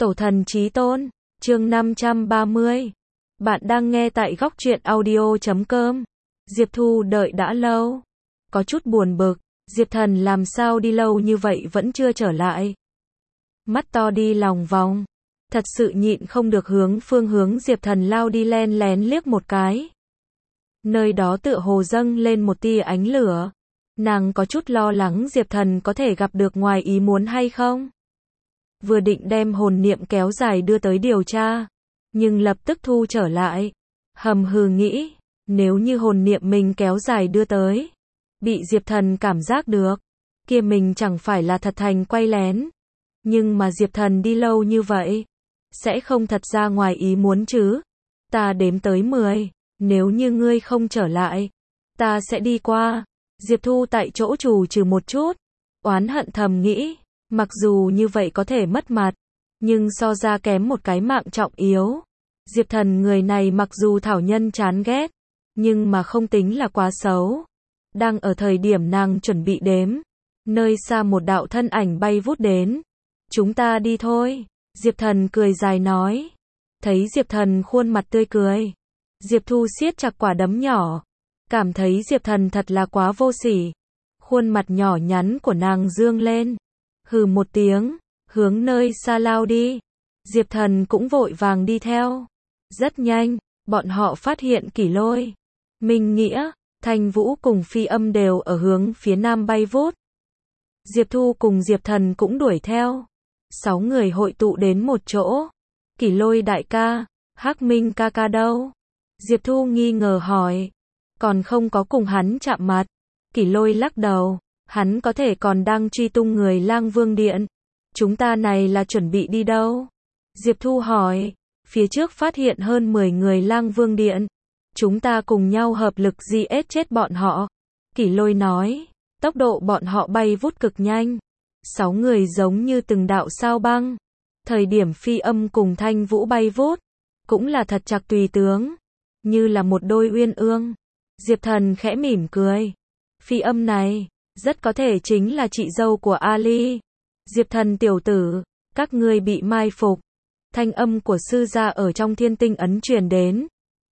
Tổ thần chí tôn, chương 530. Bạn đang nghe tại góc truyện audio.com. Diệp Thu đợi đã lâu. Có chút buồn bực, Diệp Thần làm sao đi lâu như vậy vẫn chưa trở lại. Mắt to đi lòng vòng. Thật sự nhịn không được hướng phương hướng Diệp Thần lao đi len lén liếc một cái. Nơi đó tựa hồ dâng lên một tia ánh lửa. Nàng có chút lo lắng Diệp Thần có thể gặp được ngoài ý muốn hay không. Vừa định đem hồn niệm kéo dài đưa tới điều tra, nhưng lập tức thu trở lại. Hầm hừ nghĩ, nếu như hồn niệm mình kéo dài đưa tới, bị Diệp Thần cảm giác được, kia mình chẳng phải là thật thành quay lén. Nhưng mà Diệp Thần đi lâu như vậy, sẽ không thật ra ngoài ý muốn chứ. Ta đếm tới 10, nếu như ngươi không trở lại, ta sẽ đi qua. Diệp Thu tại chỗ trù trừ một chút, oán hận thầm nghĩ. Mặc dù như vậy có thể mất mặt, nhưng so ra kém một cái mạng trọng yếu. Diệp Thần người này mặc dù thảo nhân chán ghét, nhưng mà không tính là quá xấu. Đang ở thời điểm nàng chuẩn bị đếm, nơi xa một đạo thân ảnh bay vút đến. Chúng ta đi thôi. Diệp Thần cười dài nói. Thấy Diệp Thần khuôn mặt tươi cười, Diệp Thu siết chặt quả đấm nhỏ, cảm thấy Diệp Thần thật là quá vô sỉ. Khuôn mặt nhỏ nhắn của nàng dương lên. Hừ một tiếng, hướng nơi xa lao đi. Diệp Thần cũng vội vàng đi theo. Rất nhanh, bọn họ phát hiện Kỷ Lôi, Minh Nghĩa, Thanh Vũ cùng Phi Âm đều ở hướng phía nam bay vút. Diệp Thu cùng Diệp Thần cũng đuổi theo. 6 người hội tụ đến một chỗ. Kỷ Lôi đại ca, Hắc Minh ca ca đâu? Diệp Thu nghi ngờ hỏi. Còn không có cùng hắn chạm mặt. Kỷ Lôi lắc đầu. Hắn có thể còn đang truy tung người Lang Vương Điện. Chúng ta này là chuẩn bị đi đâu? Diệp Thu hỏi. Phía trước phát hiện hơn 10 người Lang Vương Điện. Chúng ta cùng nhau hợp lực giết chết bọn họ. Kỷ Lôi nói. Tốc độ bọn họ bay vút cực nhanh. 6 người giống như từng đạo sao băng. Thời điểm Phi Âm cùng Thanh Vũ bay vút, cũng là thật chặt tùy tướng. Như là một đôi uyên ương. Diệp Thần khẽ mỉm cười. Phi Âm này rất có thể chính là chị dâu của Ali. Diệp Thần tiểu tử, các ngươi bị mai phục. Thanh âm của sư gia ở trong thiên tinh ấn truyền đến.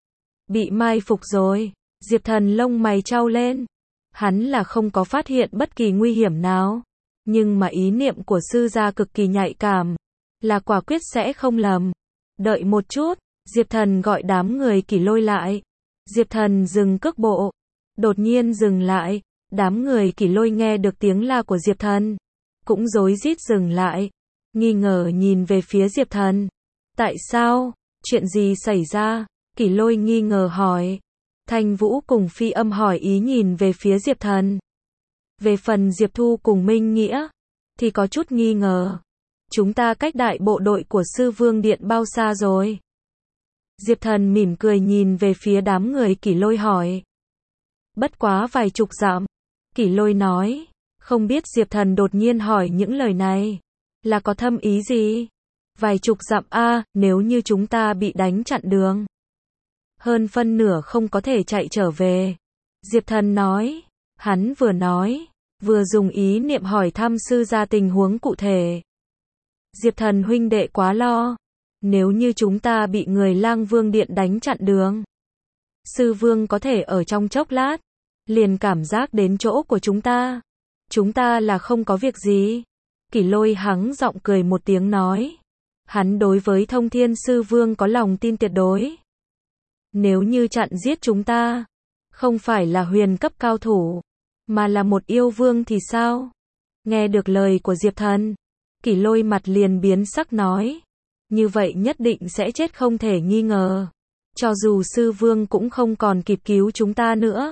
Bị mai phục rồi. Diệp Thần lông mày chau lên. Hắn là không có phát hiện bất kỳ nguy hiểm nào. Nhưng mà ý niệm của sư gia cực kỳ nhạy cảm. Là quả quyết sẽ không lầm. Đợi một chút. Diệp Thần gọi đám người Kỷ Lôi lại. Diệp Thần dừng cước bộ. Đột nhiên dừng lại. Đám người Kỷ Lôi nghe được tiếng la của Diệp Thần, cũng rối rít dừng lại, nghi ngờ nhìn về phía Diệp Thần. Tại sao? Chuyện gì xảy ra? Kỷ Lôi nghi ngờ hỏi. Thanh Vũ cùng Phi Âm hỏi ý nhìn về phía Diệp Thần. Về phần Diệp Thu cùng Minh Nghĩa, thì có chút nghi ngờ. Chúng ta cách đại bộ đội của Sư Vương Điện bao xa rồi? Diệp Thần mỉm cười nhìn về phía đám người Kỷ Lôi hỏi. Bất quá vài chục dặm. Kỷ Lôi nói, không biết Diệp Thần đột nhiên hỏi những lời này, là có thâm ý gì? Vài chục dặm a, nếu như chúng ta bị đánh chặn đường, hơn phân nửa không có thể chạy trở về. Diệp Thần nói, hắn vừa nói, vừa dùng ý niệm hỏi thăm sư gia tình huống cụ thể. Diệp Thần huynh đệ quá lo, nếu như chúng ta bị người Lang Vương Điện đánh chặn đường, sư vương có thể ở trong chốc lát liền cảm giác đến chỗ của chúng ta. Chúng ta là không có việc gì. Kỷ Lôi hắng giọng cười một tiếng nói. Hắn đối với Thông Thiên Sư Vương có lòng tin tuyệt đối. Nếu như chặn giết chúng ta, không phải là huyền cấp cao thủ, mà là một yêu vương thì sao? Nghe được lời của Diệp Thần, Kỷ Lôi mặt liền biến sắc nói. Như vậy nhất định sẽ chết không thể nghi ngờ. Cho dù Sư Vương cũng không còn kịp cứu chúng ta nữa.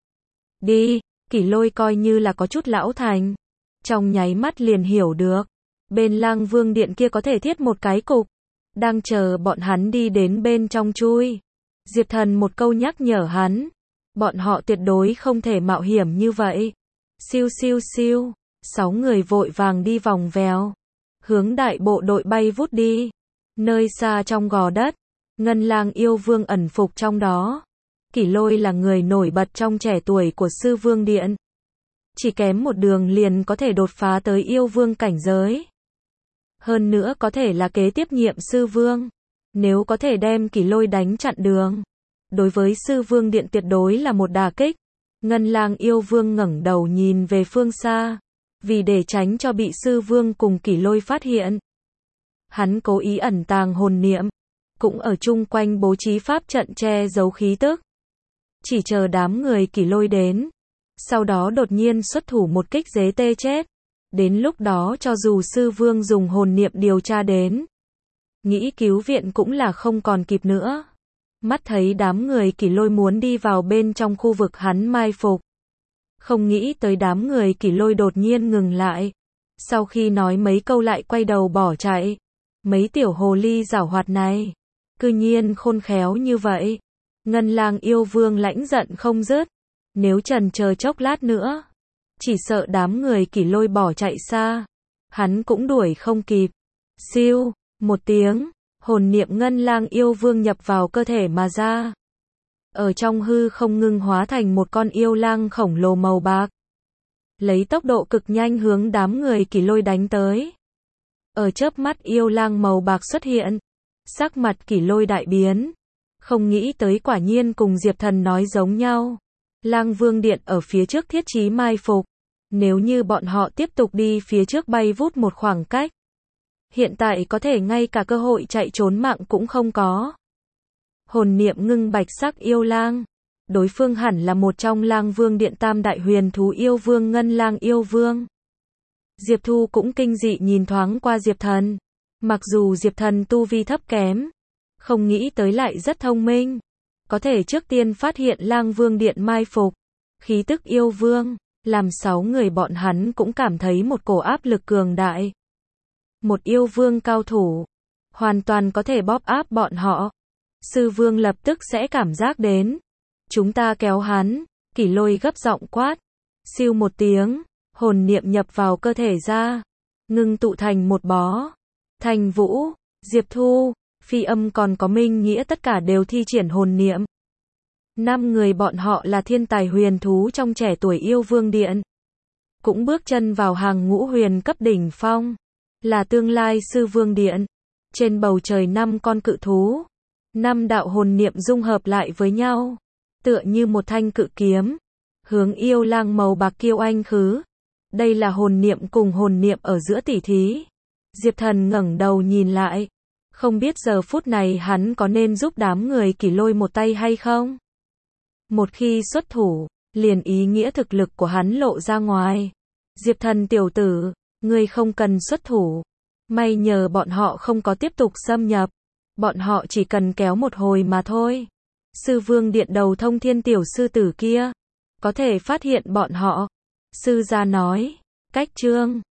Đi, Kỷ Lôi coi như là có chút lão thành. Trong nháy mắt liền hiểu được. Bên Lang Vương Điện kia có thể thiết một cái cục. Đang chờ bọn hắn đi đến bên trong chui. Diệp Thần một câu nhắc nhở hắn. Bọn họ tuyệt đối không thể mạo hiểm như vậy. Siêu siêu siêu. 6 người vội vàng đi vòng vèo. Hướng đại bộ đội bay vút đi. Nơi xa trong gò đất. Ngân Lang yêu vương ẩn phục trong đó. Kỷ Lôi là người nổi bật trong trẻ tuổi của Sư Vương Điện. Chỉ kém một đường liền có thể đột phá tới yêu vương cảnh giới. Hơn nữa có thể là kế tiếp nhiệm sư vương. Nếu có thể đem Kỷ Lôi đánh chặn đường, đối với sư vương điện tuyệt đối là một đả kích. Ngân Lang yêu vương ngẩng đầu nhìn về phương xa, vì để tránh cho bị sư vương cùng Kỷ Lôi phát hiện. Hắn cố ý ẩn tàng hồn niệm, cũng ở chung quanh bố trí pháp trận che giấu khí tức. Chỉ chờ đám người Kỷ Lôi đến, sau đó đột nhiên xuất thủ một kích dế tê chết. Đến lúc đó cho dù sư vương dùng hồn niệm điều tra đến, nghĩ cứu viện cũng là không còn kịp nữa. Mắt thấy đám người Kỷ Lôi muốn đi vào bên trong khu vực hắn mai phục. Không nghĩ tới đám người Kỷ Lôi đột nhiên ngừng lại. Sau khi nói mấy câu lại quay đầu bỏ chạy. Mấy tiểu hồ ly giảo hoạt này, cư nhiên khôn khéo như vậy. Ngân Lang yêu vương lãnh giận không dứt. Nếu chần chờ chốc lát nữa, chỉ sợ đám người Kỷ Lôi bỏ chạy xa, hắn cũng đuổi không kịp. Siêu, một tiếng, hồn niệm Ngân Lang yêu vương nhập vào cơ thể mà ra. Ở trong hư không ngưng hóa thành một con yêu lang khổng lồ màu bạc. Lấy tốc độ cực nhanh hướng đám người Kỷ Lôi đánh tới. Ở chớp mắt yêu lang màu bạc xuất hiện, sắc mặt Kỷ Lôi đại biến. Không nghĩ tới quả nhiên cùng Diệp Thần nói giống nhau. Lang Vương Điện ở phía trước thiết trí mai phục. Nếu như bọn họ tiếp tục đi phía trước bay vút một khoảng cách, hiện tại có thể ngay cả cơ hội chạy trốn mạng cũng không có. Hồn niệm ngưng bạch sắc yêu lang. Đối phương hẳn là một trong Lang Vương Điện tam đại huyền thú yêu vương Ngân Lang yêu vương. Diệp Thu cũng kinh dị nhìn thoáng qua Diệp Thần. Mặc dù Diệp Thần tu vi thấp kém, không nghĩ tới lại rất thông minh. Có thể trước tiên phát hiện Lang Vương Điện mai phục. Khí tức yêu vương, làm 6 người bọn hắn cũng cảm thấy một cổ áp lực cường đại. Một yêu vương cao thủ, hoàn toàn có thể bóp áp bọn họ. Sư vương lập tức sẽ cảm giác đến. Chúng ta kéo hắn, Kỷ Lôi gấp giọng quát. Siêu một tiếng, hồn niệm nhập vào cơ thể ra, ngưng tụ thành một bó. Thành Vũ, Diệp Thu, Phi Âm còn có Minh Nghĩa tất cả đều thi triển hồn niệm. 5 người bọn họ là thiên tài huyền thú trong trẻ tuổi yêu vương điện. Cũng bước chân vào hàng ngũ huyền cấp đỉnh phong. Là tương lai sư vương điện. Trên bầu trời 5 con cự thú. 5 đạo hồn niệm dung hợp lại với nhau. Tựa như một thanh cự kiếm. Hướng yêu lang màu bạc kiêu anh khứ. Đây là hồn niệm cùng hồn niệm ở giữa tỉ thí. Diệp Thần ngẩng đầu nhìn lại. Không biết giờ phút này hắn có nên giúp đám người Kỷ Lôi một tay hay không? Một khi xuất thủ, liền ý nghĩa thực lực của hắn lộ ra ngoài. Diệp Thần tiểu tử, ngươi không cần xuất thủ. May nhờ bọn họ không có tiếp tục xâm nhập. Bọn họ chỉ cần kéo một hồi mà thôi. Sư vương điện đầu thông thiên tiểu sư tử kia, có thể phát hiện bọn họ. Sư gia nói, cách chương